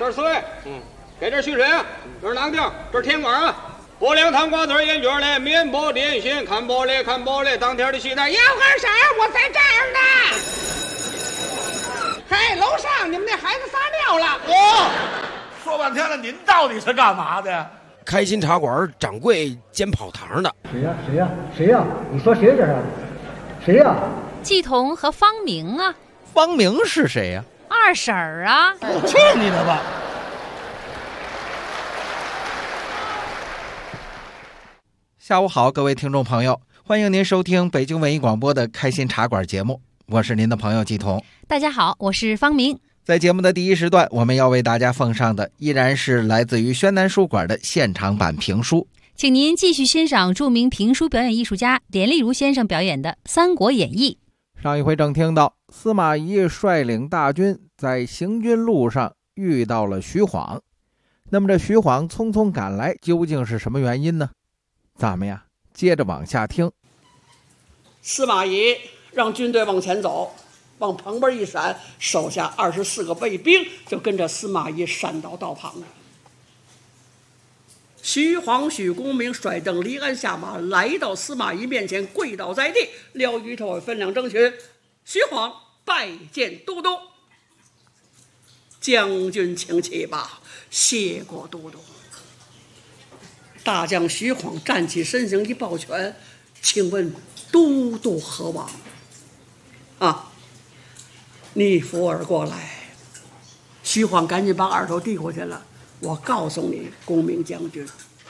这是水，给这蓄水啊，这是囊丁，这是甜瓜啊。不凉汤瓜子烟卷嘞，面包点心，看玻璃，当天的西单。 要干啥？我在这儿呢。嘿，楼上你们那孩子撒尿了。 说半天了，您到底是干嘛的呀？ 开心茶馆掌柜兼跑堂的。 谁呀？你说谁这是？谁呀？ 季彤和方明啊。 方明是谁呀？ 二婶儿啊。 去你的吧！ 下午好，各位听众朋友，欢迎您收听北京文艺广播的开心茶馆节目，我是您的朋友季彤。 大家好，我是方明。 在节目的第一时段，我们要为大家奉上的依然是来自于宣南书馆的现场版评书， 请您继续欣赏著名评书表演艺术家连丽如先生表演的《三国演义》。 上一回正听到司马懿率领大军在行军路上遇到了徐晃，那么这徐晃匆匆赶来究竟是什么原因呢？咱们呀接着往下听。 司马懿让军队往前走，往旁边一闪，手下24个卫兵就跟着司马懿闪到道旁了。徐晃、许公明甩蹬离鞍下马，来到司马懿面前，跪倒在地，撩鱼头分两争取。徐晃拜见都督，将军请起吧，谢过都督。大将徐晃站起身形一抱拳，请问都督何往？你扶儿过来。徐晃赶紧把耳朵递过去了。我告诉你，公明将军，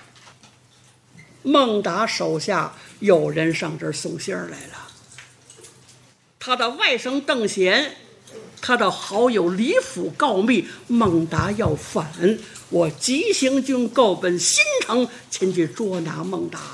孟达手下有人上这儿送信儿来了。他的外甥邓贤，他的好友李府告密，孟达要反，我急行军购奔新城，前去捉拿孟达。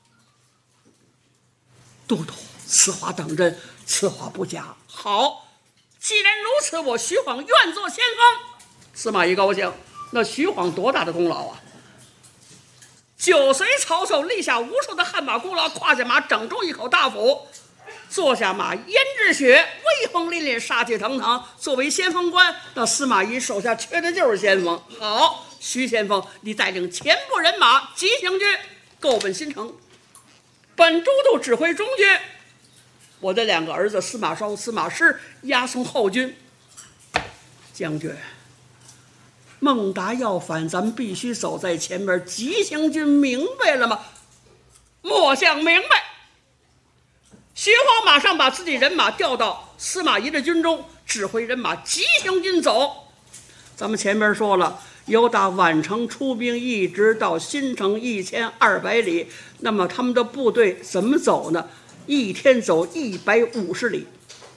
都督，此话当真？此话不假。好，既然如此，我徐晃愿做先锋。司马懿高兴。那徐晃多大的功劳啊！9随曹操立下无数的汗马功劳，胯下马整中一口大斧，坐下马胭脂雪，威风凛凛，杀气腾腾。作为先锋官，那司马懿手下缺的就是先锋。好，徐先锋，你带领全部人马急行军，购奔新城。本都督指挥中军，我的2个儿子司马绍、司马师押送后军。将军，孟达要反，咱们必须走在前面，急行军，明白了吗？末将明白。徐晃马上把自己人马调到司马懿的军中，指挥人马急行军走。咱们前面说了，由打宛城出兵一直到新城1200里，那么他们的部队怎么走呢？一天走150里。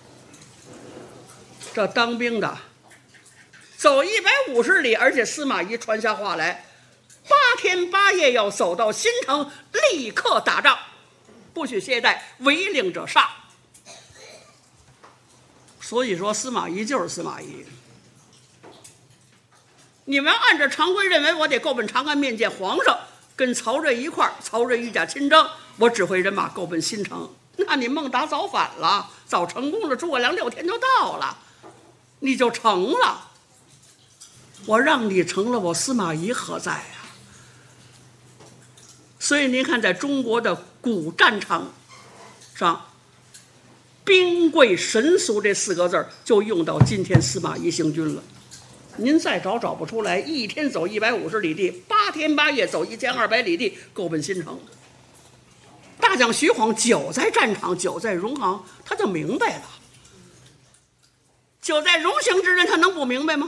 这当兵的走150里，而且司马懿传下话来，8天8夜要走到新城，立刻打仗，不许懈怠，违令者杀。所以说司马懿就是司马懿。你们按照常规认为，我得购奔长安面见皇上，跟曹睿一块儿，曹睿御驾亲征，我指挥人马购奔新城。那你孟达早反了，早成功了，诸葛亮6天就到了，你就成了。我让你成了，我司马懿何在啊？所以您看，在中国的古战场上，兵贵神速这4个字就用到今天司马懿行军了。您再找不出来，一天走150里地，8天8夜走1200里地，购奔新城。大将徐晃久在战场，久在荣行，他就明白了。久在荣行之人，他能不明白吗？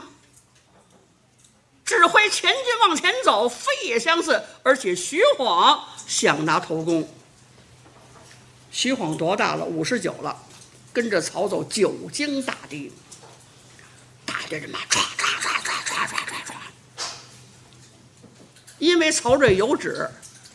指挥前军往前走，非也相似，而且徐晃想拿头功。徐晃多大了？59了，跟着曹操久经大敌，带着人马唰，因为曹睿有旨，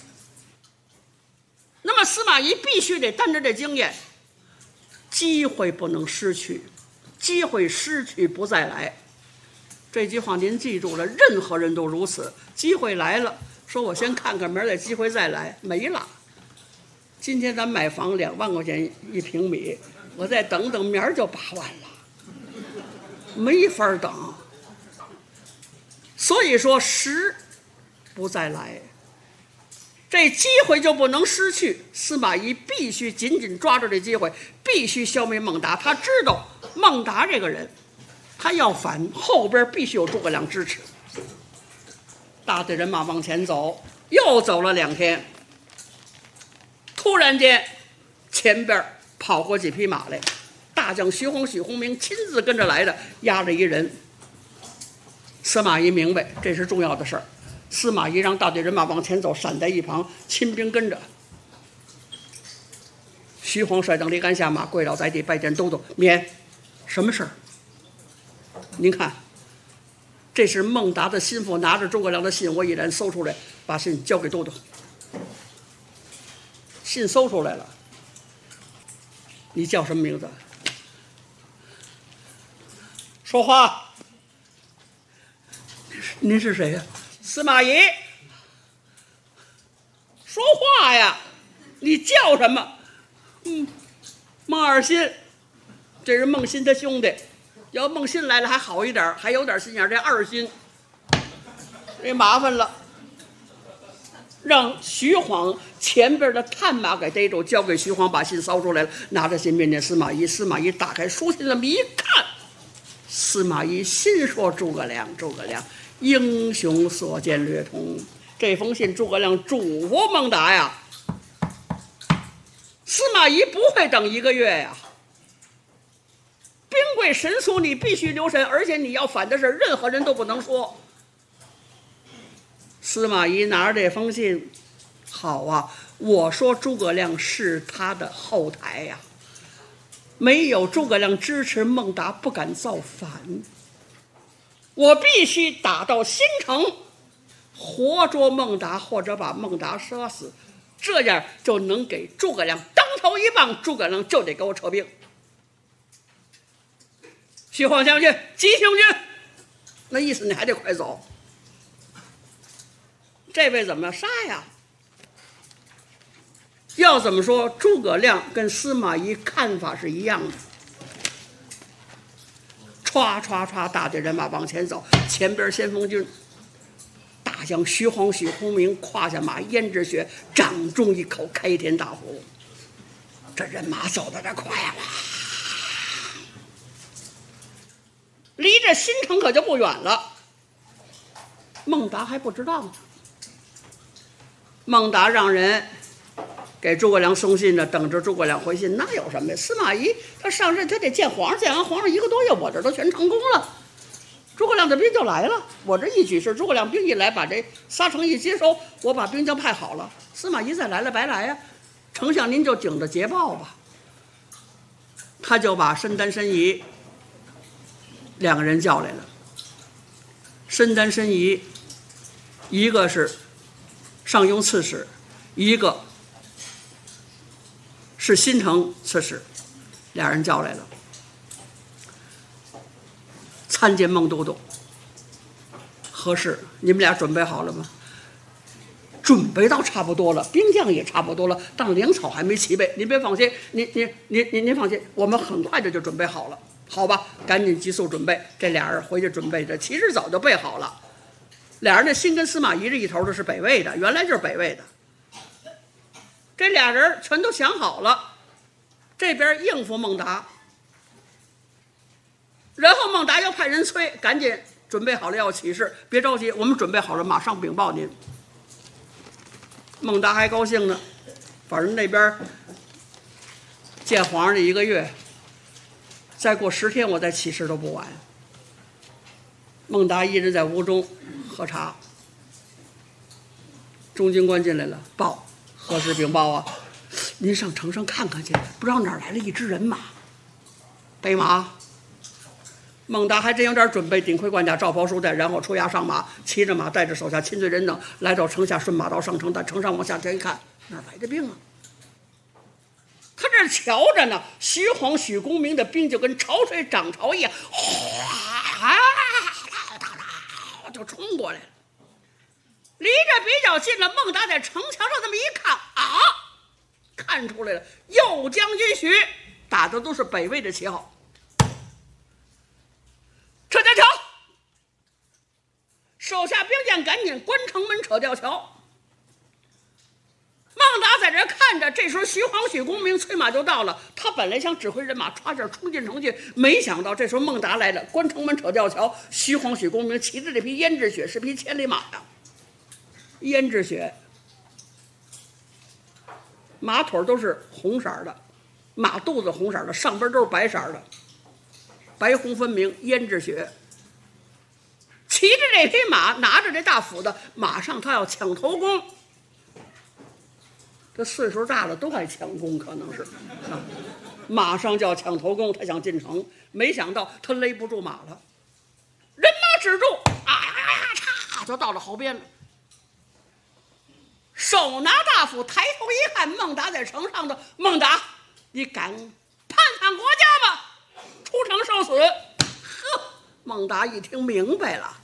那么司马懿必须得担着这经验，机会不能失去，机会失去不再来。这句话您记住了，任何人都如此。机会来了，说我先看看，明儿再机会再来，没了。今天咱买房2万块钱1平米，我再等等，明儿就8万了，没法等。 所以说时不再来，这机会就不能失去。司马懿必须紧紧抓住这机会，必须消灭孟达。他知道孟达这个人，他要反，后边必须有诸葛亮支持。大队人马往前走，又走了2天，突然间前边跑过几匹马来，大将徐晃、许洪明亲自跟着来的，押着一人。司马懿明白这是重要的事儿，司马懿让大队人马往前走，闪在一旁，亲兵跟着。徐晃率等离杆下马，跪倒在地，拜见都督。免，什么事儿？您看，这是孟达的心腹拿着诸葛亮的信，我已然搜出来，把信交给都督。信搜出来了，你叫什么名字？说话。您是谁呀？司马懿。说话呀！你叫什么？孟二新，这是孟新他兄弟。要孟新来了还好一点，还有点心眼。这二新，这麻烦了。让徐晃前边的探马给逮住，交给徐晃，把信捎出来了，拿着信面见司马懿。司马懿打开书信，这么一看，司马懿心说：诸葛亮，诸葛亮。英雄所见略同。这封信诸葛亮嘱咐孟达呀，司马懿不会等1个月呀，兵贵神速，你必须留神，而且你要反的事任何人都不能说。司马懿拿着这封信，好啊，我说诸葛亮是他的后台呀，没有诸葛亮支持，孟达不敢造反。我必须打到新城，活捉孟达，或者把孟达杀死，这样就能给诸葛亮当头一棒。诸葛亮就得给我撤兵。徐晃将军，急行军，那意思你还得快走。这位怎么杀呀？要怎么说，诸葛亮跟司马懿看法是一样的。歘歘歘，大队人马往前走，前边先锋军大将徐晃、许洪明胯下马，胭脂雪，掌中一口开天大斧。这人马走的这快呀，离这新城可就不远了。孟达还不知道呢。孟达让人给诸葛亮送信呢，等着诸葛亮回信。那有什么呀？司马懿他上任，他得见皇上，见完皇上1个多月，我这都全成功了。诸葛亮的兵就来了，我这一举事，诸葛亮兵一来，把这撒城一接收，我把兵将派好了。司马懿再来了白来呀，丞相您就顶着捷报吧。他就把申丹、申仪2个人叫来了。申丹、申仪，一个是上庸刺史，一个是新城刺史，2人叫来了，参见孟都督。何事？你们俩准备好了吗？准备到差不多了，兵将也差不多了，但粮草还没齐备。您别放心，您放心，我们很快就准备好了，好吧？赶紧急速准备。这俩人回去准备着，其实早就备好了。俩人的心跟司马懿这一头的是北魏的，原来就是北魏的。这俩人全都想好了，这边应付孟达，然后孟达要派人催，赶紧准备好了要起事，别着急，我们准备好了，马上禀报您。孟达还高兴呢，反正那边见皇上这1个月，再过10天我再起事都不晚。孟达一人在屋中喝茶，中军官进来了，报何时禀报啊？您上城上看看去，不知道哪儿来了一支人马，备马。孟达还真有点准备，顶盔贯甲，罩袍束带，然后出衙上马，骑着马，带着手下亲随人等，来到城下，顺马道上城。但城上往下这一看，哪来的兵啊？他这瞧着呢，徐晃、许公明的兵就跟潮水涨潮一样，哗，就冲过来了。离着比较近了，孟达在城墙上这么一看啊，看出来了，右将军许打的都是北魏的旗号。撤家桥，手亮赶紧关城门扯吊桥。孟达在这看着，这时候徐晃、许公明催马就到了。他本来想指挥人马歘劲冲进城去，没想到这时候孟达来了，关城门扯吊桥。徐晃、许公明骑着这匹胭脂雪是匹千里马呀，胭脂雪，马腿都是红色的，马肚子红色的，上边都是白色的，白红分明，胭脂雪。骑着这匹马，拿着这大斧子，马上他要抢头功。这岁数大了都爱抢功，可能是马上就要抢头功，他想进城，没想到他勒不住马了，人马止住，嚓就到了壕边了。手拿大斧，抬头一看，孟达在城上的。孟达，你敢叛反国家吗？出城受死！呵，孟达一听明白了，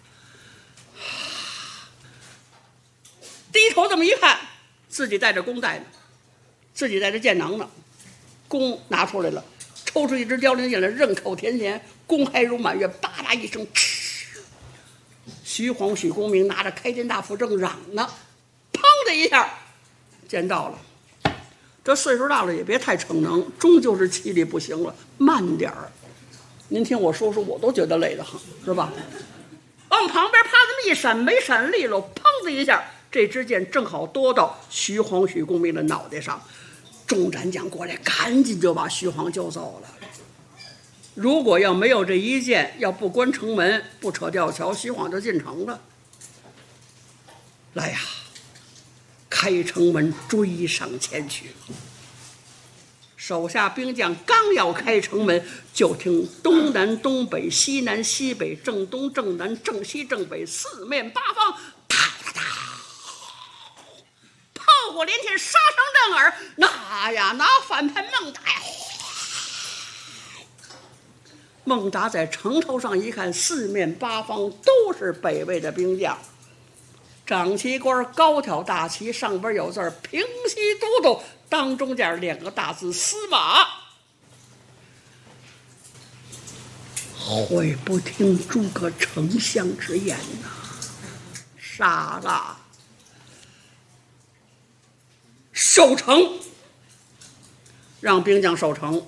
低头这么一看，自己带着弓带呢，自己带着箭囊呢，弓拿出来了，抽出一支凋零箭来，刃口填弦，弓开如满月，吧嗒一声，徐晃、许公明拿着开天大斧正嚷呢，砰的一下，箭到了。这岁数大了也别太逞能，终究是气力不行了，慢点儿。您听我说说，我都觉得累得很，是吧？往旁边啪这么一闪，没闪利落，砰的一下，这支箭正好多到徐晃、许公明的脑袋上。众战将过来，赶紧就把徐晃救走了。如果要没有这一箭，要不关城门，不扯吊桥，徐晃就进城了。来呀，开城门追上前去。手下兵将刚要开城门，就听东南东北西南西北正东正南正西正北四面八方哒哒哒，炮火连天，杀声震耳。那反叛孟达呀！孟达在城头上一看，四面八方都是北魏的兵将，长旗官高挑大旗，上边有字平西都督，当中间两个大字司马。悔不听诸葛丞相之言呐，杀了，守城，让兵将守城。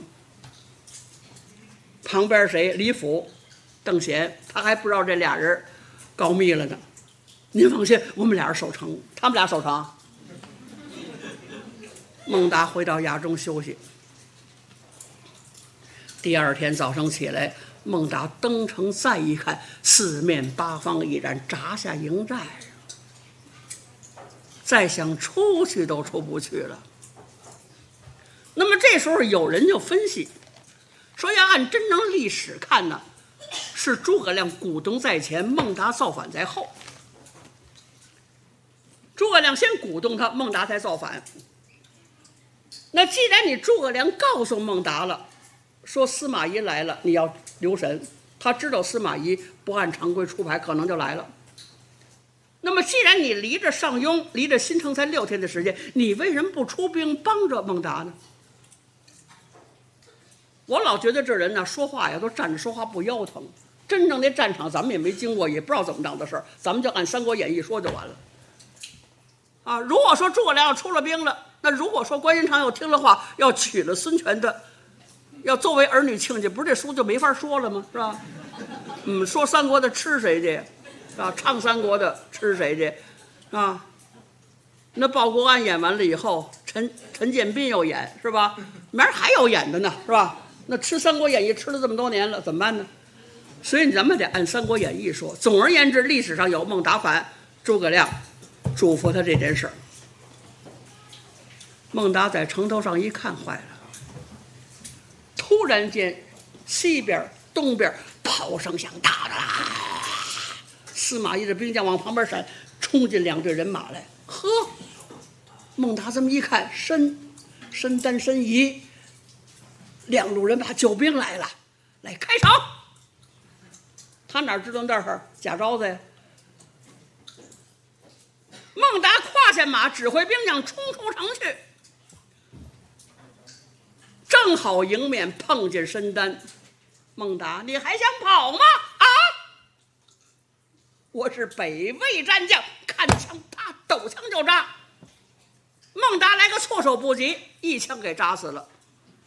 旁边谁？李府、邓贤，他还不知道这俩人告密了呢。您放心，我们俩人守城，他们俩守城。孟达回到衙中休息。第二天早上起来，孟达登城再一看，四面八方已然扎下营寨，再想出去都出不去了。那么这时候有人就分析说，要按真正历史看呢，是诸葛亮鼓动在前，孟达造反在后。诸葛亮先鼓动他，孟达才造反。那既然你诸葛亮告诉孟达了，说司马懿来了，你要留神，他知道司马懿不按常规出牌，可能就来了。那么既然你离着上庸，离着新城才6天的时间，你为什么不出兵帮着孟达呢？我老觉得这人呢，说话呀都站着说话不腰疼。真正的战场咱们也没经过，也不知道怎么着的事儿，咱们就按《三国演义》说就完了。啊，如果说诸葛亮要出了兵了，那如果说关云长要听了话，要娶了孙权的，要作为儿女亲家，不是这书就没法说了吗？是吧？说三国的吃谁去？啊，唱三国的吃谁去？啊，那鲍国安演完了以后，陈建斌又演，是吧？明儿还有演的呢，是吧？那吃《三国演义》吃了这么多年了，怎么办呢？所以咱们得按《三国演义》说。总而言之，历史上有孟达反，诸葛亮嘱咐他这件事。孟达在城头上一看，坏了！突然间，西边、东边炮声响，哒哒，司马懿的兵将往旁边闪，冲进2队人马来。呵，孟达这么一看，申丹、申仪2路人马救兵来了，来开场。他哪知道那儿假招子呀？孟达跨下马，指挥兵将冲出城去，正好迎面碰见申丹。孟达，你还想跑吗？啊！ 我是北魏战将，看枪啪，抖枪就扎。孟达来个措手不及，一枪给扎死了，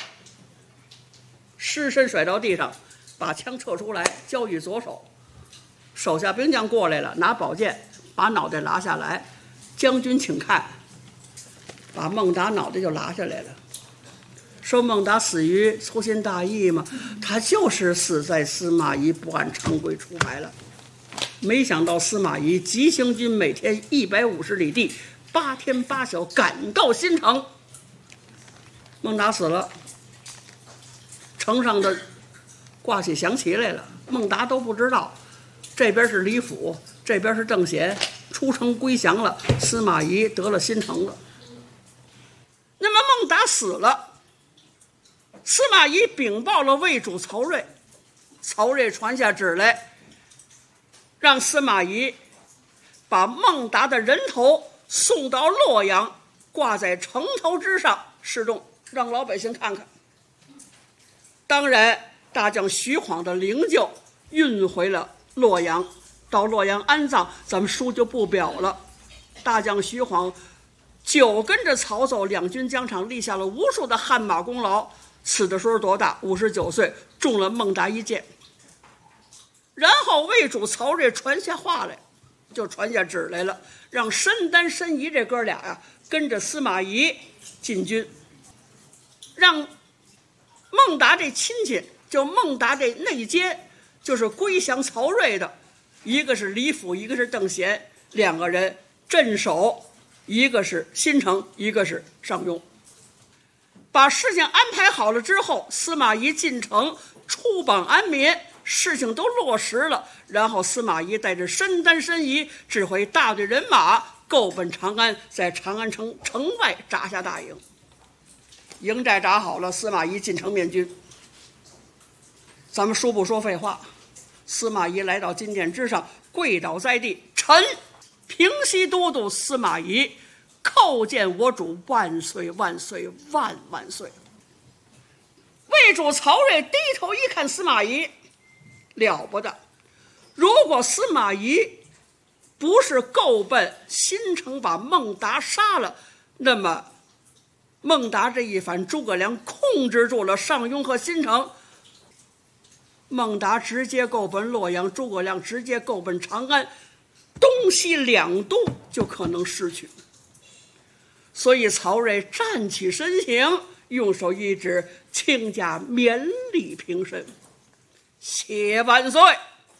尸身甩到地上，把枪撤出来，交予左手。手下兵将过来了，拿宝剑把脑袋拉下来，将军请看，把孟达脑袋就拉下来了。说孟达死于粗心大意嘛，他就是死在司马懿不按常规出牌了。没想到司马懿急行军每天150里地，8天8宿赶到新城。孟达死了，城上的挂起降旗来了，孟达都不知道，这边是李府，这边是邓贤，出城归降了，司马懿得了新城了。那么孟达死了，司马懿禀报了魏主曹睿，曹睿传下旨来，让司马懿把孟达的人头送到洛阳，挂在城头之上示众，让老百姓看看。当然，大将徐晃的灵柩运回了洛阳，到洛阳安葬，咱们书就不表了。大将徐晃就跟着曹操两军疆场，立下了无数的汗马功劳。死的时候多大？59岁，中了孟达一箭。然后魏主曹睿传下话来，就传下旨来了，让申丹、申仪这哥俩呀，跟着司马懿进军，让孟达这亲戚，就孟达这内奸，就是归降曹睿的，一个是李府，一个是邓贤，两个人镇守，一个是新城，一个是上庸。把事情安排好了之后，司马懿进城出榜安民，事情都落实了。然后司马懿带着申丹、申仪指挥大队人马够奔长安，在长安城外扎下大营。营寨扎好了，司马懿进城面军。咱们说不说废话？司马懿来到金殿之上，跪倒在地，臣平西都督司马懿叩见我主万岁万岁万万岁。魏主曹睿低头一看司马懿，了不得，如果司马懿不是够奔新城把孟达杀了，那么孟达这一反，诸葛亮控制住了上庸和新城，孟达直接够奔洛阳，诸葛亮直接够奔长安，东西两都就可能失去。所以曹睿站起身形，用手一指，亲家勉礼平身，谢万岁。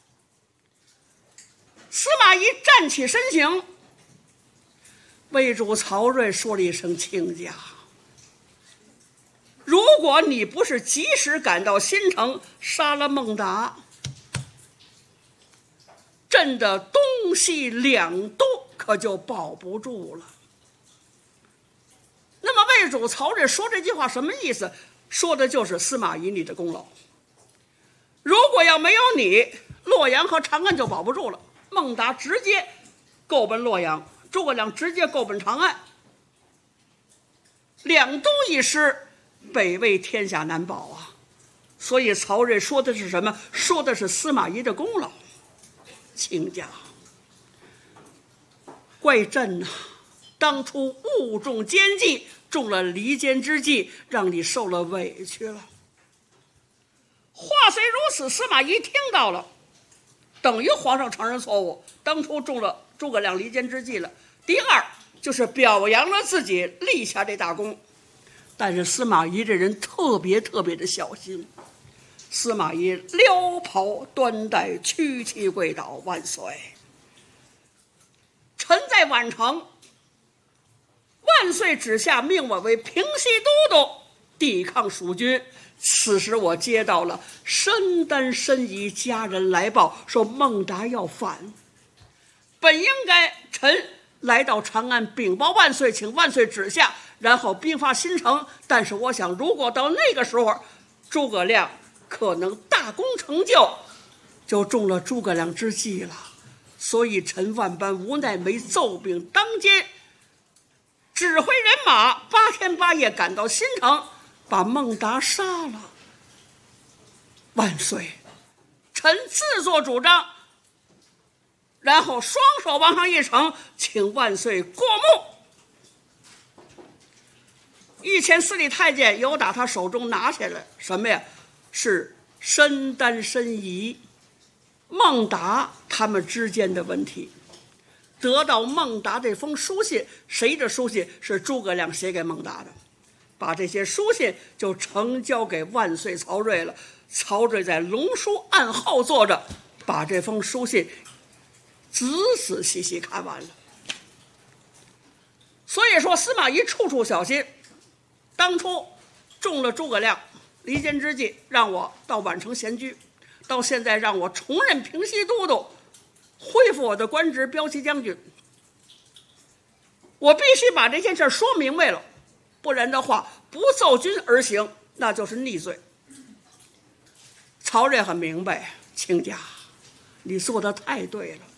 司马懿站起身形，魏主曹睿说了一声亲家。如果你不是及时赶到新城杀了孟达，朕的东西两都可就保不住了。那么魏主曹睿说这句话什么意思？说的就是司马懿你的功劳。如果要没有你，洛阳和长安就保不住了。孟达直接够奔洛阳，诸葛亮直接够奔长安，两都一失，北魏天下难保啊。所以曹睿说的是什么？说的是司马懿的功劳。亲家，怪朕啊，当初误中奸计，中了离间之计，让你受了委屈了。话虽如此，司马懿听到了，等于皇上承认错误，当初中了诸葛亮离间之计了。第二就是表扬了自己立下这大功。但是司马懿这人特别的小心，司马懿撩袍端带，屈膝跪倒，万岁。臣在宛城，万岁旨下命我为平西都督，抵抗蜀军。此时我接到了申丹、申仪家人来报，说孟达要反。本应该臣来到长安禀报万岁，请万岁旨下，然后兵发新城。但是我想，如果到那个时候诸葛亮可能大功成就，就中了诸葛亮之计了。所以臣万般无奈，没奏禀当间，指挥人马8天8夜赶到新城，把孟达杀了。万岁，臣自作主张， 然后双手往上一撑，请万岁过目。御前司礼太监有打他手中拿下来什么呀？是申丹、申仪、孟达他们之间的问题。得到孟达这封书信，谁的书信？是诸葛亮写给孟达的。把这些书信就呈交给万岁曹睿了。曹睿在龙书案后坐着，把这封书信仔仔细细看完了。所以说司马懿处处小心。当初中了诸葛亮离间之计，让我到宛城闲居，到现在让我重任平西都督，恢复我的官职，骠骑将军。我必须把这件事说明白了，不然的话，不奏军而行，那就是逆罪。曹睿很明白，亲家，你做的太对了。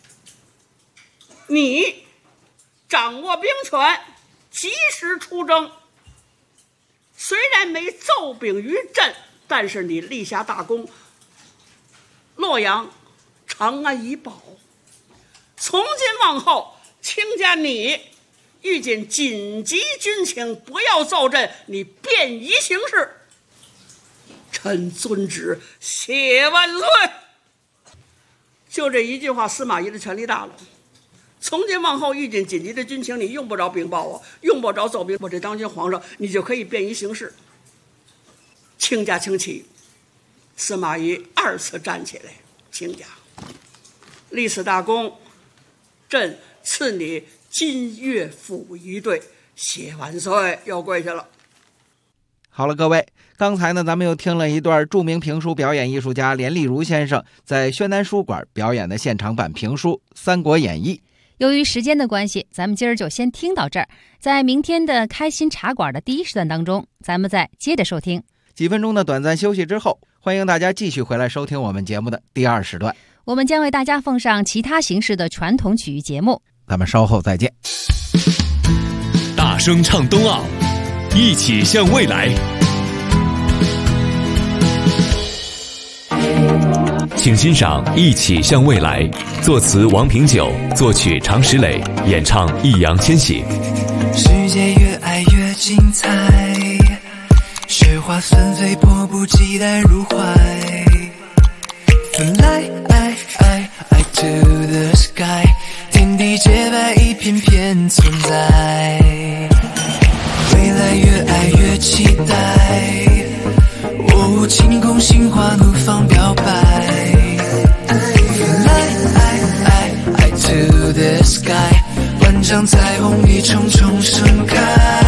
你掌握兵权，及时出征，虽然没奏禀于朕，但是你立下大功，洛阳、长安已保。从今往后，亲家你遇见紧急军情，不要奏朕，你便宜行事。臣遵旨，谢万岁。就这一句话，司马懿的权力大了。从今往后遇见紧急的军情，你用不着禀报我，用不着奏禀我这当今皇上，你就可以便宜行事。卿家请起。司马懿二次站起来，卿家立此大功，朕赐你金岳府一对，谢万岁。又跪下了。 好了，各位，刚才呢，咱们又听了一段著名评书表演艺术家连丽如先生在宣南书馆表演的现场版评书《三国演义》。 由于时间的关系，咱们今儿就先听到这儿。在明天的开心茶馆的第一时段当中，咱们再接着收听。 几分钟的短暂休息之后，欢迎大家继续回来收听我们节目的第二时段。 我们将为大家奉上其他形式的传统曲艺节目。 咱们稍后再见。 大声唱冬奥，一起向未来。请欣赏《一起向未来》，作词王平久，作曲常石磊，演唱易烊千玺。 世界越爱越精彩，雪花纷飞，迫不及待入怀。Fly to the sky， 天地洁白，一片片存在。未来越爱越期待，哦，晴空心花怒放表白。Fly to the sky， 万丈彩虹一重重盛开。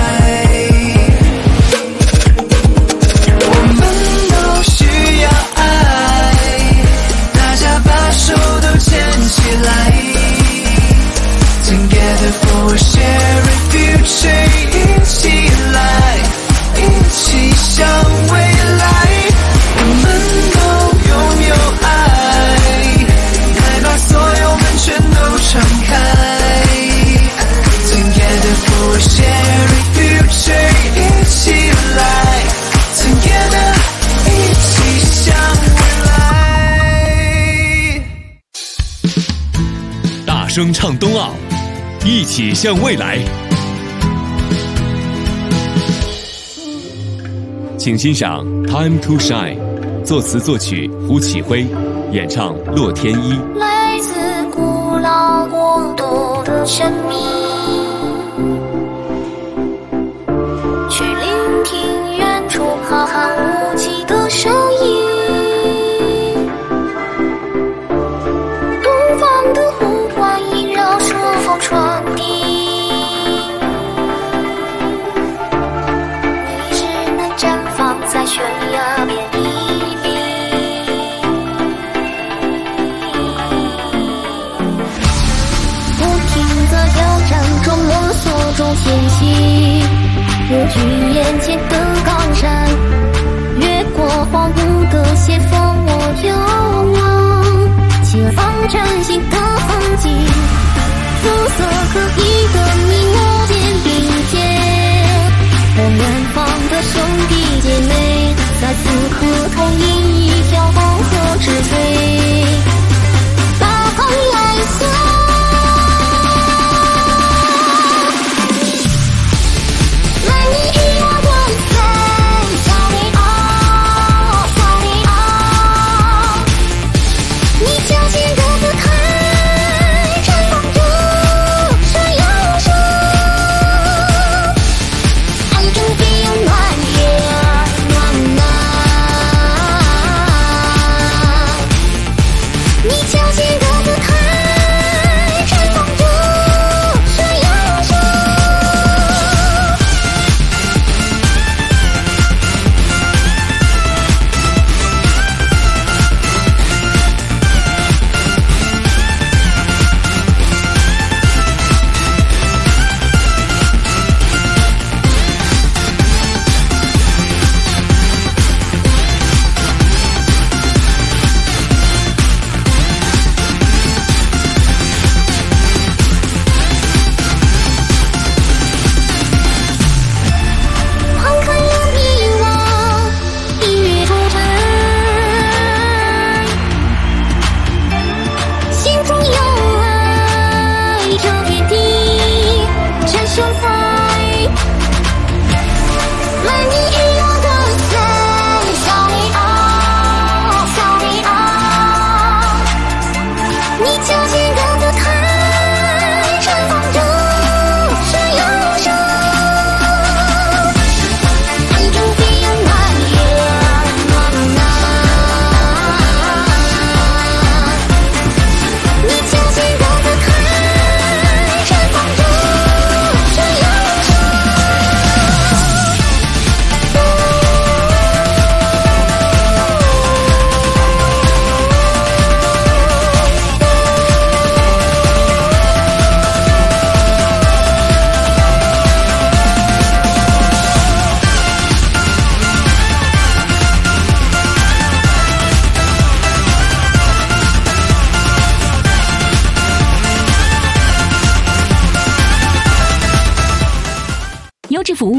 我们都需要爱，大家把手都牵起来。Together for a shared future， 一起来，一起向未来。我们都拥有爱，快把所有门全都敞开。Together for a shared future， 一起来 Together， 一起向未来。 大声唱冬奥，一起向未来。请欣赏《Time to Shine》，作词作曲胡启辉，演唱洛天依。 来自古老国度的神秘，去聆听远处浩瀚无际的声音。东方的呼唤萦绕顺风传递，你只能绽放在悬崖边黎明。不停地挑战中摸索中前行，我举眼前的高山，越过荒芜的斜峰，我遥望前方崭新的痕迹。肤色各异的你我肩并肩，让远方的兄弟姐妹在此刻同饮一条黄河之水。大航来色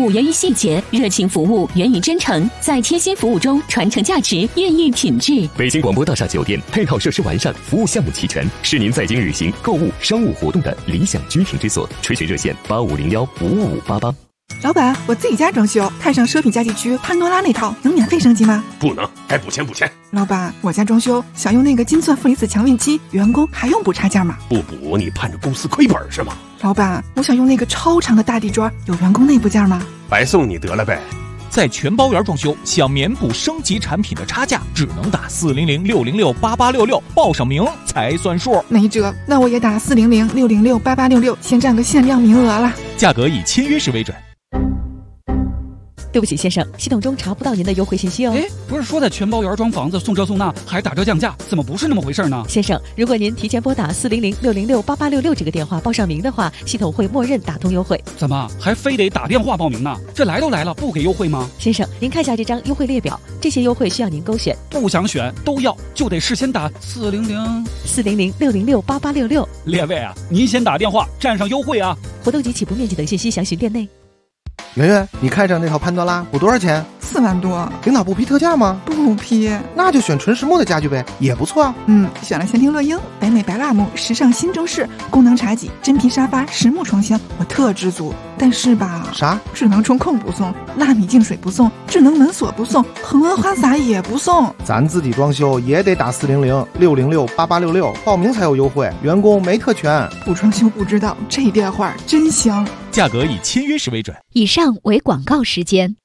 务源于细节，热情服务源于真诚，在贴心服务中传承价值，孕育品质。 北京广播大厦酒店配套设施完善，服务项目齐全，是您在京旅行、购物、商务活动的理想居停之所。垂询热线8501-55588。 老板，我自己家装修，看上奢品家具区潘多拉那套，能免费升级吗？ 不能，该补钱补钱。 老板，我家装修想用那个金钻负离子强运机，员工还用补差价吗？ 不补你盼着公司亏本是吗？ 老板，我想用那个超长的大地砖，有员工内部价吗？ 白送你得了呗。 在全包圆装修，想免补升级产品的差价，只能打400-606-8866，报上名才算数。 没辙，那我也打400-606-8866，先占个限量名额了。 价格以签约时为准。 对不起，先生，系统中查不到您的优惠信息哦。 哎，不是说在全包圆装房子送这送那，还打折降价，怎么不是那么回事呢？ 先生，如果您提前拨打400-606-8866这个电话报上名的话，系统会默认打通优惠。 怎么还非得打电话报名呢？这来都来了，不给优惠吗？ 先生，您看一下这张优惠列表，这些优惠需要您勾选。 不想选都要，就得事先打 400-606-8866。 列位啊，您先打电话占上优惠啊！ 活动及起步面积等信息详询店内。 圆圆，你看上那套潘多拉补多少钱 ？4万多。 领导不批特价吗？ 不批。 那就选纯实木的家具呗，也不错啊。 选了仙庭乐英、北美白蜡木、时尚新中式、功能茶几、真皮沙发、实木床箱，我特知足。但是吧， 啥？ 智能中控不送，纳米净水不送，智能门锁不送，恒温花洒也不送。 咱自己装修也得打400-606-8866，报名才有优惠，员工没特权。 不装修不知道，这电话真香。 价格以签约时为准。 以上为广告时间。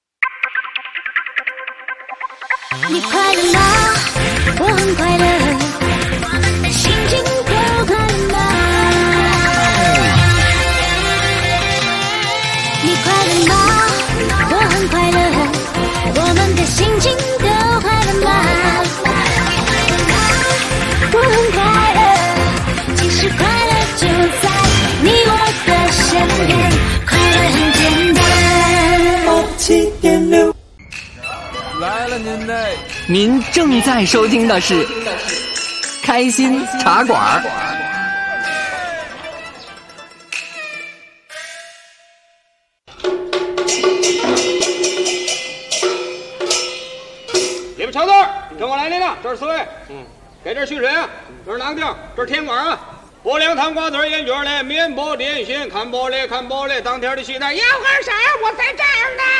你快乐吗？我很快乐，我们的心情都快乐吗？你快乐吗？我很快乐，我们的心情都快乐吗？我很快乐，其实快乐就在你我的身边，快乐很简单。87.6 来了您正在收听的是开心茶馆。 你们瞧字，跟我来，您呢？这是4位，给这蓄水啊，这是囊丁，这是甜管啊。拨凉糖瓜子烟卷嘞，面包点心，看玻璃看玻璃，当天的西单要根绳，我在这儿呢。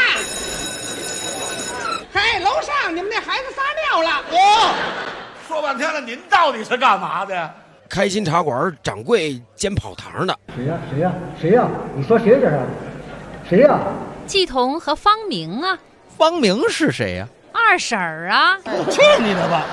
嘿，楼上你们那孩子撒尿了。 说半天了，您到底是干嘛的？ 开心茶馆掌柜兼跑堂的。 谁呀？你说谁这是？谁呀？ 季彤和方明啊。 方明是谁呀？ 二婶儿啊。 去你的吧！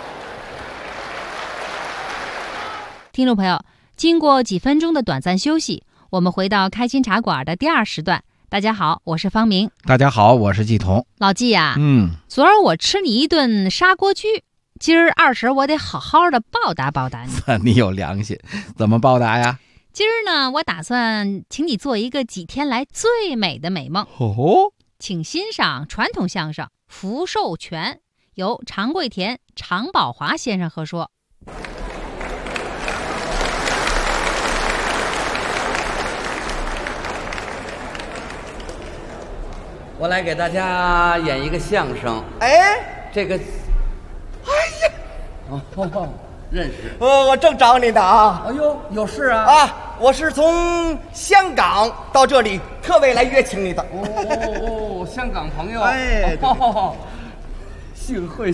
听众朋友，经过几分钟的短暂休息，我们回到开心茶馆的第2时段。大家好，我是方明。 大家好，我是季彤。 老季呀，昨儿我吃你一顿砂锅居，今儿二婶我得好好的报答报答你。 你有良心，怎么报答呀？ 今儿呢，我打算请你做一个几天来最美的美梦。请欣赏传统相声《福寿全》，由常贵田、常宝华先生合说。 我来给大家演一个相声。这个，认识。 我正找你呢啊！ 哎呦，有事啊？ 我是从香港到这里，特为来约请你的。 香港朋友。幸会。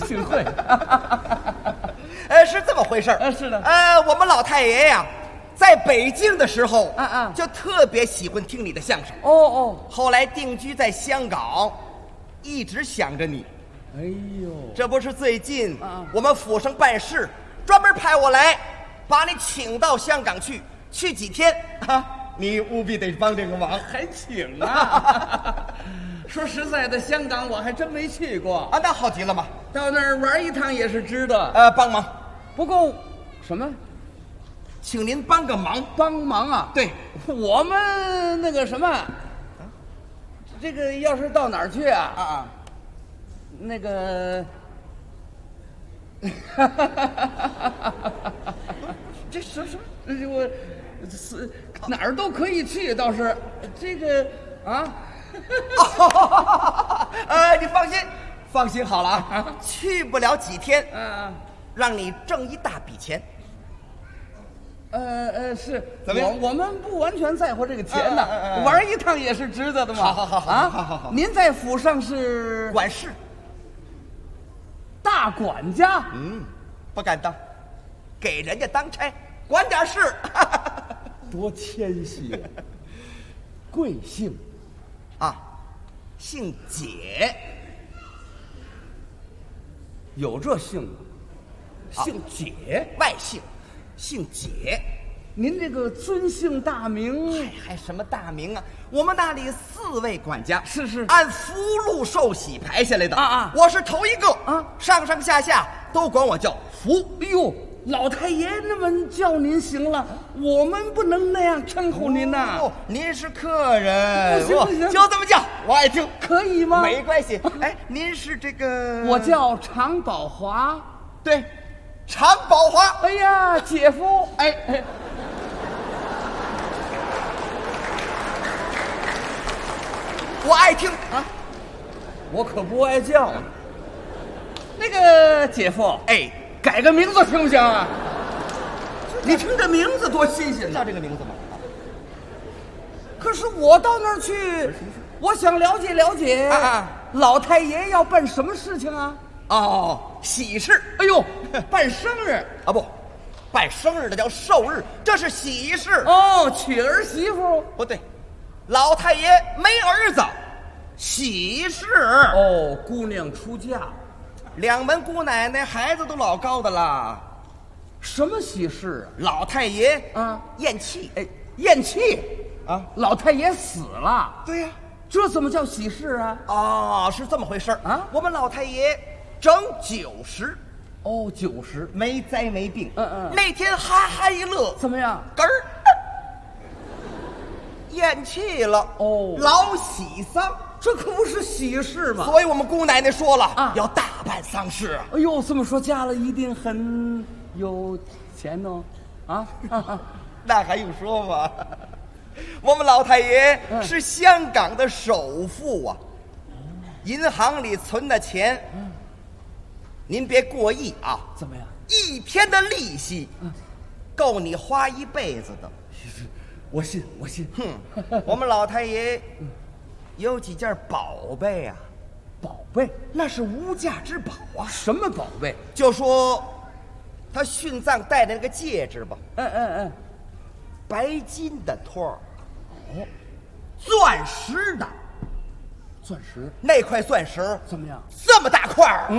是这么回事。 是的。 我们老太爷呀，在北京的时候，就特别喜欢听你的相声。后来定居在香港，一直想着你。 哎呦， 这不是最近我们府上办事，专门派我来把你请到香港去几天啊！你务必得帮这个忙。 还请啊？说实在的，香港我还真没去过那好极了嘛， 到那儿玩一趟也是值得。 帮忙， 不过什么？ 请您帮个忙。 帮忙啊？ 对， 我们那个什么，这个要是到哪儿去啊？那个，这什么？我哪儿都可以去，倒是这个啊。 你放心好了啊，去不了几天，让你挣一大笔钱。 是， 怎么样？ 我们不完全在乎这个钱呢，玩一趟也是值得的嘛。好。您在府上是管事， 大管家。 不敢当，给人家当差，管点事。 多谦虚啊！贵姓？ 姓解。 有这姓吗？姓解， 外姓。姓解， 您这个尊姓大名？ 还什么大名啊？我们那里4位管家， 是按福禄寿喜排下来的我是头一个上上下下都管我叫福。 哎呦，老太爷那么叫您行了，我们不能那样称呼您呐。 您是客人， 不行， 就这么叫，我爱听， 可以吗？ 没关系。您是这个？ 我叫常宝华。 对。常宝华， 哎呀，姐夫， 我爱听我可不爱叫。那个姐夫，改个名字行不行啊？你听这名字多新鲜， 叫这个名字吗？ 可是我到那儿去，我想了解了解老太爷要办什么事情啊？ 喜事。 哎呦，办生日不，办生日的叫寿日，这是喜事。 娶儿媳妇？ 不对，老太爷没儿子，喜事。 姑娘出嫁 ，2门姑奶奶孩子都老高的了。 什么喜事啊？ 老太爷咽气。 咽气老太爷死了。 对呀， 这怎么叫喜事啊？ 是这么回事我们老太爷整90。 90， 没灾没病。那天哈哈一乐， 怎么样？ 嗝儿咽气了。老喜丧， 这可不是喜事吗？ 所以我们姑奶奶说了要大办丧事。 哎呦，这么说嫁了一定很有钱哦。 那还用说吗？我们老太爷是香港的首富啊，银行里存的钱。您别过亿啊！ 怎么样 ？1天的利息，够你花一辈子的。 我信。 我们老太爷有几件宝贝啊？ 宝贝？ 那是无价之宝啊！ 什么宝贝？ 就说他殉葬戴的那个戒指吧。白金的托儿。钻石的。 钻石？ 那块钻石怎么样？ 这么大块儿。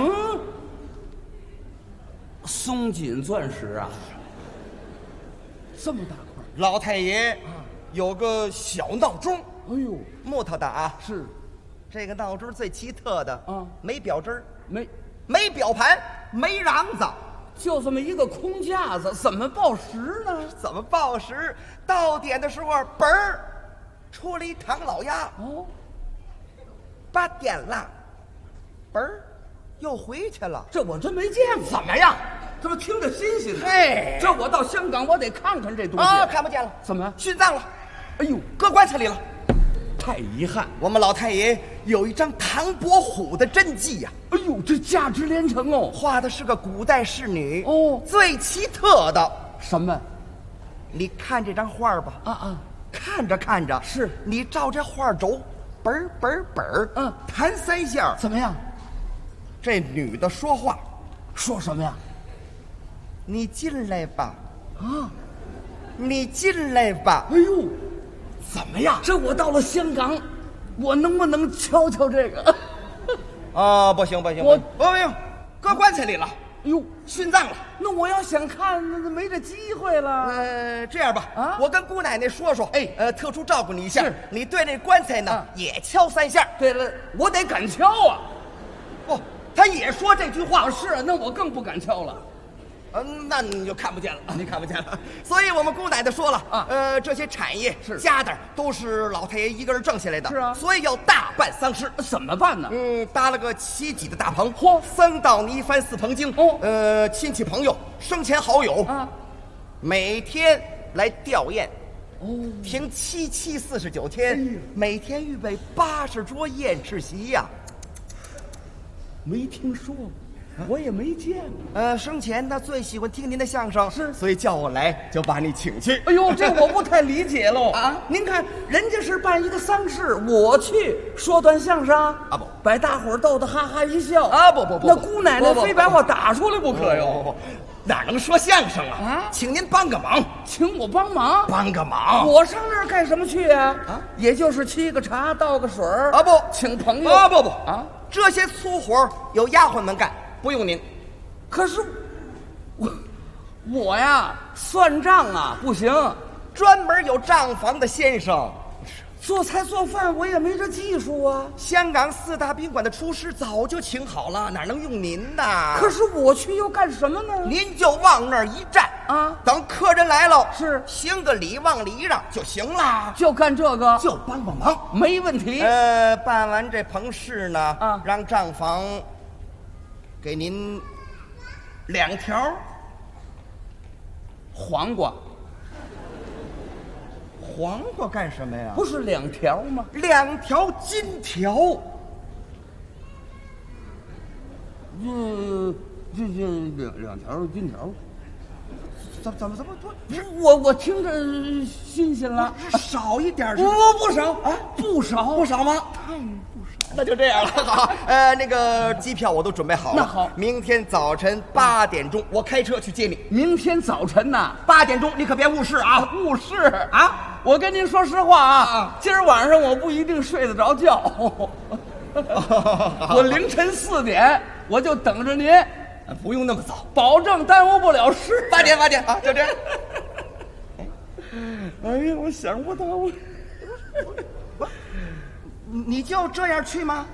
松紧钻石啊，这么大块。 老太爷有个小闹钟，木头的是。 这个闹钟最奇特的没表针， 没表盘，没瓤子， 就这么一个空架子，怎么报时呢？ 怎么报时？到点的时候，嘣儿，出了一唐老鸭。8点了，嘣儿。又回去了， 这我真没见过。 怎么样？ 这不听着新鲜呢？这我到香港，我得看看这东西。 看不见了， 怎么殉葬了？ 哎呦， 搁棺材里了， 太遗憾。 我们老太爷有一张唐伯虎的真迹呀。 哎呦，这价值连城哦！ 画的是个古代仕女最奇特的什么？ 你看这张画吧。看着看着， 是你照这画轴，本儿，弹3下， 怎么样？ 这女的说话， 说什么呀？ 你进来吧，你进来吧。 哎呦， 怎么样？ 这我到了香港，我能不能瞧瞧这个？ 不行，我不用，搁棺材里了。 哎呦， 殉葬了。 那我要想看，那没这机会了。 这样吧，我跟姑奶奶说说，特殊照顾你一下。你对那棺材呢，也敲3下。 对了，我得敢敲啊。 不，他也说这句话。 是啊，那我更不敢敲了。 那你就看不见了，你看不见了。所以我们姑奶奶说了，这些产业家当都是老太爷一个人挣下来的， 是啊， 所以要大办丧事。 怎么办呢？ 搭了个7几的大棚，僧道尼幡4棚经，亲戚朋友、生前好友，每天来吊唁， 停7749天，每天预备80桌宴吃席呀。 没听说过。我也没见过。 生前他最喜欢听您的相声，是，所以叫我来就把你请去。 哎呦，这我不太理解喽啊！您看，人家是办一个丧事，我去说段相声啊，不，把大伙儿逗得哈哈一笑啊，不， 那姑奶奶非把我打出来不可哟。 哪能说相声啊？请您帮个忙， 请我帮忙， 帮个忙。 我上那儿干什么去啊？也就是沏个茶，倒个水儿啊，不， 请朋友啊，不这些粗活有丫鬟们干。不用您， 可是我呀算账啊不行， 专门有账房的先生， 做菜做饭我也没这技术啊。 香港4大宾馆的厨师早就请好了，哪能用您呢？ 可是我去又干什么呢？ 您就往那儿一站啊， 等客人来了， 是行个礼，往礼让就行了。 就干这个， 就帮帮忙， 没问题。 办完这棚事呢，让账房给您2条黄瓜。 黄瓜干什么呀？ 不是2条吗 ？2条金条。 这2条金条。怎么不？我听着新鲜了， 少一点。 不少啊，不少吗？ 太不少。那就这样了。好，那个机票我都准备好了。 那好， 明天早晨8点钟，我开车去接你。 明天早晨呐 ，8点钟，你可别误事啊！ 误事啊！我跟您说实话啊，今儿晚上我不一定睡得着觉。我凌晨4点我就等着您。 不用那么早， 保证耽误不了事。 8点啊，就这样。 哎呀，我想不到你就这样去吗？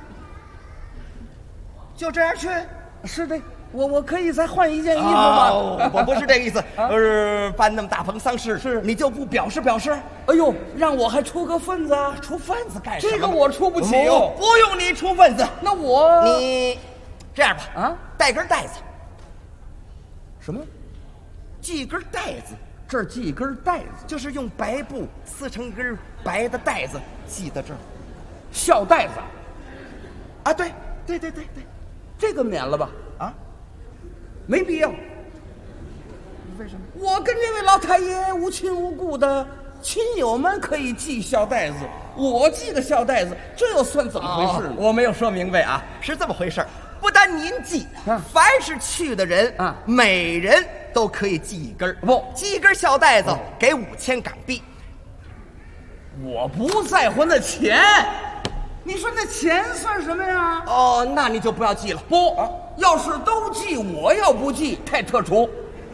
就这样去？ 是的，我可以再换一件衣服吗？ 我不是这个意思，办那么大棚丧事，是你就不表示表示？ 哎呦，让我还出个份子啊？ 出份子干什么？ 这个我出不起哟。 不用你出份子， 那我你这样吧， 啊， 带根带子。 什么？ 系根带子？ 这儿系根带子， 就是用白布撕成一根白的带子系在这儿。 孝带子啊，对， 这个免了吧？ 啊， 没必要。 为什么？ 我跟这位老太爷无亲无故的亲友们可以系孝带子，我系个孝带子，这又算怎么回事呢？ 我没有说明白啊，是这么回事。不但您系，凡是去的人啊，每人都可以系一根。 不， 系一根孝带子给5000港币。 我不在乎那钱。你说那钱算什么呀？ 哦，那你就不要系了。 不，要是都系，我要不系太特殊，